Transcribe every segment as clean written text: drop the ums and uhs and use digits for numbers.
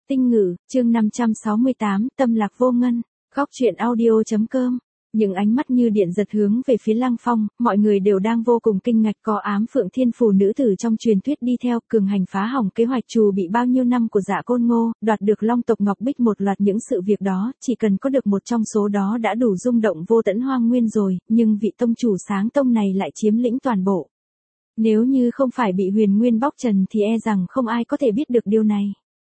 Tinh Ngữ, chương 568, Tâm Lạc Vô Ngân, Góc Chuyện Audio.com. Những ánh mắt như điện giật hướng về phía Lăng Phong, mọi người đều đang vô cùng kinh ngạc. Có ám phượng thiên phù nữ tử trong truyền thuyết đi theo, cường hành phá hỏng kế hoạch trù bị bao nhiêu năm của Dạ Côn Ngô, đoạt được Long tộc Ngọc Bích. Một loạt những sự việc đó, chỉ cần có được một trong số đó đã đủ rung động vô tận hoang nguyên rồi, nhưng vị tông chủ sáng tông này lại chiếm lĩnh toàn bộ. Nếu như không phải bị Huyền Nguyên bóc trần thì e rằng không ai có thể biết được điều này.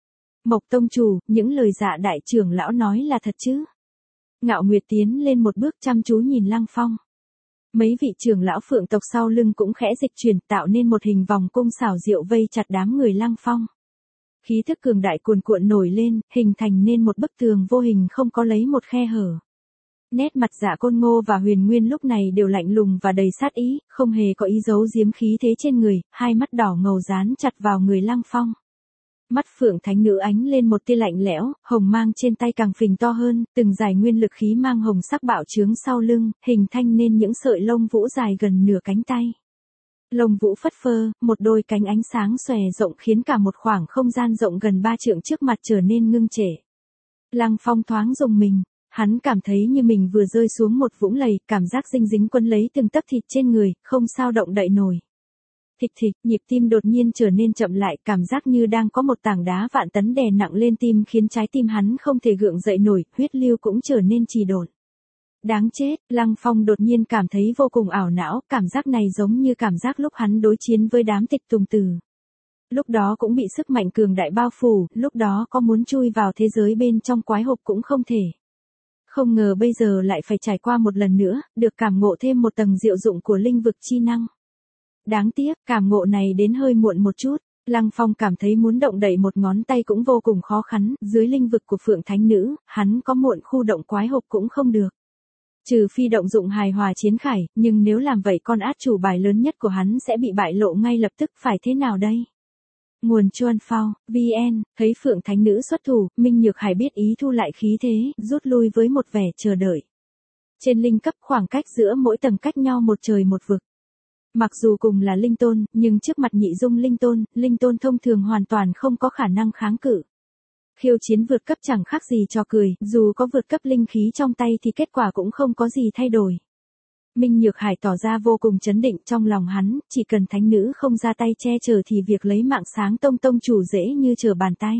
Mộc tông chủ, những lời Dạ đại trưởng lão nói là thật chứ? Ngạo Nguyệt tiến lên một bước chăm chú nhìn Lăng Phong. Mấy vị trưởng lão phượng tộc sau lưng cũng khẽ dịch chuyển, tạo nên một hình vòng cung xảo diệu vây chặt đám người Lăng Phong. Khí thức cường đại cuồn cuộn nổi lên, hình thành nên một bức tường vô hình không có lấy một khe hở. Nét mặt Dạ Côn Ngô và Huyền Nguyên lúc này đều lạnh lùng và đầy sát ý, không hề có ý giấu giếm khí thế trên người, hai mắt đỏ ngầu dán chặt vào người Lăng Phong. Mắt phượng thánh nữ ánh lên một tia lạnh lẽo, hồng mang trên tay càng phình to hơn, từng dải nguyên lực khí mang hồng sắc bạo trướng sau lưng, hình thành nên những sợi lông vũ dài gần nửa cánh tay. Lông vũ phất phơ, một đôi cánh ánh sáng xòe rộng khiến cả một khoảng không gian rộng gần 3 trượng trước mặt trở nên ngưng trệ. Lăng Phong thoáng rùng mình, hắn cảm thấy như mình vừa rơi xuống một vũng lầy, cảm giác dinh dính quấn lấy từng tấc thịt trên người, không sao động đậy nổi. Thịch thịch, nhịp tim đột nhiên trở nên chậm lại, cảm giác như đang có một tảng đá vạn tấn đè nặng lên tim khiến trái tim hắn không thể gượng dậy nổi, huyết lưu cũng trở nên trì độn. Đáng chết, Lăng Phong đột nhiên cảm thấy vô cùng ảo não, cảm giác này giống như cảm giác lúc hắn đối chiến với đám Tịch Tùng Tử. Lúc đó cũng bị sức mạnh cường đại bao phủ, lúc đó có muốn chui vào thế giới bên trong quái hộp cũng không thể. Không ngờ bây giờ lại phải trải qua một lần nữa, được cảm ngộ thêm một tầng diệu dụng của linh vực chi năng. Đáng tiếc, cảm ngộ này đến hơi muộn một chút, Lăng Phong cảm thấy muốn động đậy một ngón tay cũng vô cùng khó khăn, dưới linh vực của Phượng Thánh Nữ, hắn có muộn khu động quái hộp cũng không được. Trừ phi động dụng hài hòa chiến khải, nhưng nếu làm vậy con át chủ bài lớn nhất của hắn sẽ bị bại lộ ngay lập tức, phải thế nào đây? Nguồn Chuan Phao, VN, thấy Phượng Thánh Nữ xuất thủ, Minh Nhược Hải biết ý thu lại khí thế, rút lui với một vẻ chờ đợi. Trên linh cấp khoảng cách giữa mỗi tầng cách nhau một trời một vực. Mặc dù cùng là linh tôn, nhưng trước mặt nhị dung linh tôn thông thường hoàn toàn không có khả năng kháng cự. Khiêu chiến vượt cấp chẳng khác gì trò cười, dù có vượt cấp linh khí trong tay thì kết quả cũng không có gì thay đổi. Minh Nhược Hải tỏ ra vô cùng chấn định, trong lòng hắn, chỉ cần thánh nữ không ra tay che chở thì việc lấy mạng sáng tông chủ dễ như trở bàn tay.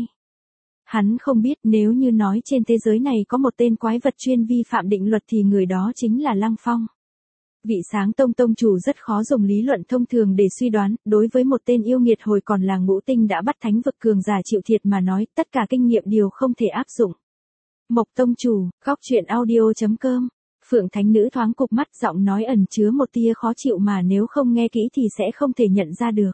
Hắn không biết nếu như nói trên thế giới này có một tên quái vật chuyên vi phạm định luật thì người đó chính là Lăng Phong. Vị sáng tông chủ rất khó dùng lý luận thông thường để suy đoán, đối với một tên yêu nghiệt hồi còn là ngũ tinh đã bắt thánh vực cường giả chịu thiệt mà nói, tất cả kinh nghiệm đều không thể áp dụng. Mộc tông chủ, Góc Chuyện Audio.com. Phượng Thánh Nữ thoáng cụp mắt, giọng nói ẩn chứa một tia khó chịu mà nếu không nghe kỹ thì sẽ không thể nhận ra được.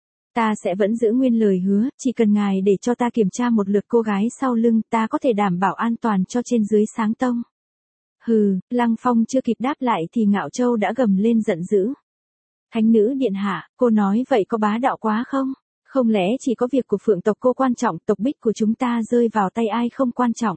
Ta sẽ vẫn giữ nguyên lời hứa, chỉ cần ngài để cho ta kiểm tra một lượt cô gái sau lưng, ta có thể đảm bảo an toàn cho trên dưới sáng tông. Hừ, Lăng Phong chưa kịp đáp lại thì Ngạo Châu đã gầm lên giận dữ. Thánh nữ điện hạ, cô nói vậy có bá đạo quá không? Không lẽ chỉ có việc của Phượng tộc cô quan trọng, tộc Bích của chúng ta rơi vào tay ai không quan trọng?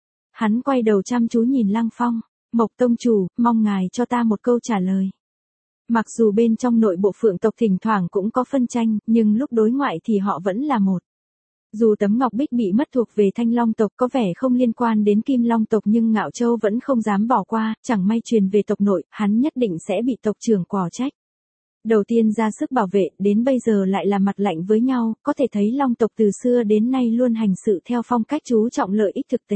Hắn quay đầu chăm chú nhìn Lăng Phong. Mộc tông chủ, mong ngài cho ta một câu trả lời. Mặc dù bên trong nội bộ Phượng tộc thỉnh thoảng cũng có phân tranh, nhưng lúc đối ngoại thì họ vẫn là một. Dù tấm ngọc bích bị mất thuộc về Thanh Long tộc có vẻ không liên quan đến Kim Long tộc nhưng Ngạo Châu vẫn không dám bỏ qua, chẳng may truyền về tộc nội, hắn nhất định sẽ bị tộc trưởng quở trách. Đầu tiên ra sức bảo vệ, đến bây giờ lại là mặt lạnh với nhau, có thể thấy Long tộc từ xưa đến nay luôn hành sự theo phong cách chú trọng lợi ích thực tế.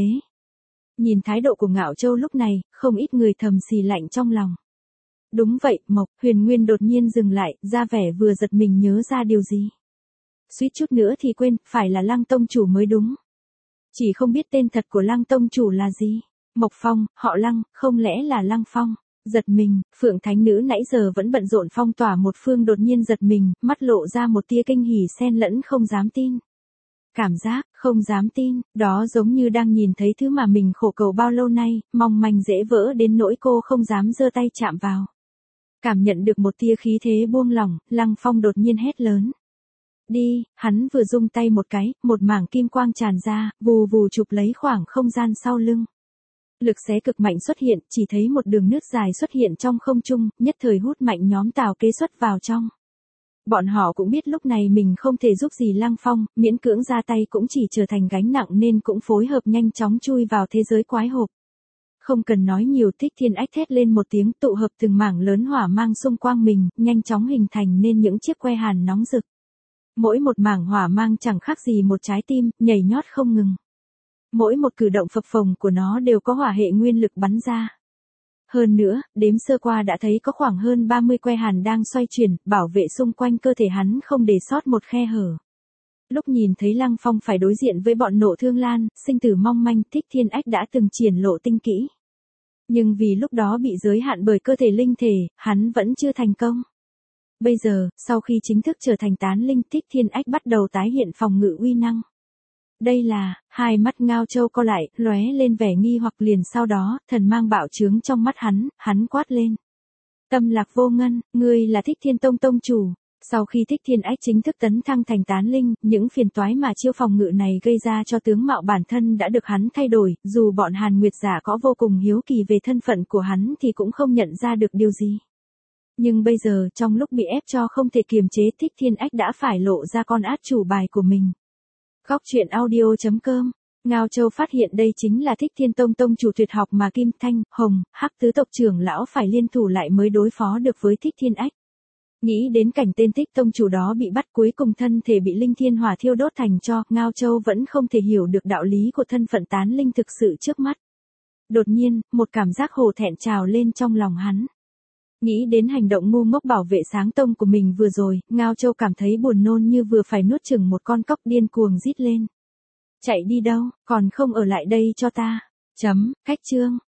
Nhìn thái độ của Ngạo Châu lúc này, không ít người thầm xì lạnh trong lòng. Đúng vậy, Huyền Nguyên đột nhiên dừng lại, ra vẻ vừa giật mình nhớ ra điều gì. Suýt chút nữa thì quên, phải là Lăng tông chủ mới đúng. Chỉ không biết tên thật của Lăng tông chủ là gì. Mộc Phong, họ Lăng, không lẽ là Lăng Phong? Giật mình, Phượng Thánh Nữ nãy giờ vẫn bận rộn phong tỏa một phương đột nhiên giật mình, mắt lộ ra một tia kinh hỉ xen lẫn không dám tin. Cảm giác, không dám tin, đó giống như đang nhìn thấy thứ mà mình khổ cầu bao lâu nay, mong manh dễ vỡ đến nỗi cô không dám giơ tay chạm vào. Cảm nhận được một tia khí thế buông lỏng, Lăng Phong đột nhiên hét lớn. Đi, hắn vừa rung tay một cái, một mảng kim quang tràn ra, vù vù chụp lấy khoảng không gian sau lưng. Lực xé cực mạnh xuất hiện, chỉ thấy một đường nước dài xuất hiện trong không trung, nhất thời hút mạnh nhóm Tào Kế xuất vào trong. Bọn họ cũng biết lúc này mình không thể giúp gì Lăng Phong, miễn cưỡng ra tay cũng chỉ trở thành gánh nặng nên cũng phối hợp nhanh chóng chui vào thế giới quái hộp. Không cần nói nhiều, Thích Thiên Ách thét lên một tiếng, tụ hợp từng mảng lớn hỏa mang xung quanh mình, nhanh chóng hình thành nên những chiếc que hàn nóng rực. Mỗi một mảng hỏa mang chẳng khác gì một trái tim, nhảy nhót không ngừng. Mỗi một cử động phập phồng của nó đều có hỏa hệ nguyên lực bắn ra. Hơn nữa, đếm sơ qua đã thấy có khoảng hơn 30 que hàn đang xoay chuyển, bảo vệ xung quanh cơ thể hắn không để sót một khe hở. Lúc nhìn thấy Lăng Phong phải đối diện với bọn Nộ Thương Lan, sinh tử mong manh, Thích Thiên Ách đã từng triển lộ tinh kỹ. Nhưng vì lúc đó bị giới hạn bởi cơ thể linh thể, hắn vẫn chưa thành công. Bây giờ, sau khi chính thức trở thành tán linh, Thích Thiên Ách bắt đầu tái hiện phòng ngự uy năng. Đây là, hai mắt Ngao Châu co lại, lóe lên vẻ nghi hoặc, liền sau đó, thần mang bạo trướng trong mắt hắn quát lên. Tâm Lạc Vô Ngân, ngươi là Thích Thiên Tông tông chủ. Sau khi Thích Thiên Ách chính thức tấn thăng thành tán linh, những phiền toái mà chiêu phòng ngự này gây ra cho tướng mạo bản thân đã được hắn thay đổi, dù bọn Hàn Nguyệt giả có vô cùng hiếu kỳ về thân phận của hắn thì cũng không nhận ra được điều gì. Nhưng bây giờ, trong lúc bị ép cho không thể kiềm chế, Thích Thiên Ách đã phải lộ ra con át chủ bài của mình. Góc truyện audio.com. Ngao Châu phát hiện đây chính là Thích Thiên Tông tông chủ tuyệt học mà Kim Thanh, Hồng, Hắc tứ tộc trưởng lão phải liên thủ lại mới đối phó được với Thích Thiên Ách. Nghĩ đến cảnh tên Thích tông chủ đó bị bắt, cuối cùng thân thể bị linh thiên hỏa thiêu đốt thành tro, Ngao Châu vẫn không thể hiểu được đạo lý của thân phận tán linh thực sự trước mắt. Đột nhiên, một cảm giác hổ thẹn trào lên trong lòng hắn. Nghĩ đến hành động ngu ngốc bảo vệ sáng tông của mình vừa rồi, Ngao Châu cảm thấy buồn nôn như vừa phải nuốt chửng một con cóc, điên cuồng rít lên. Chạy đi đâu, còn không ở lại đây cho ta. Cách chương.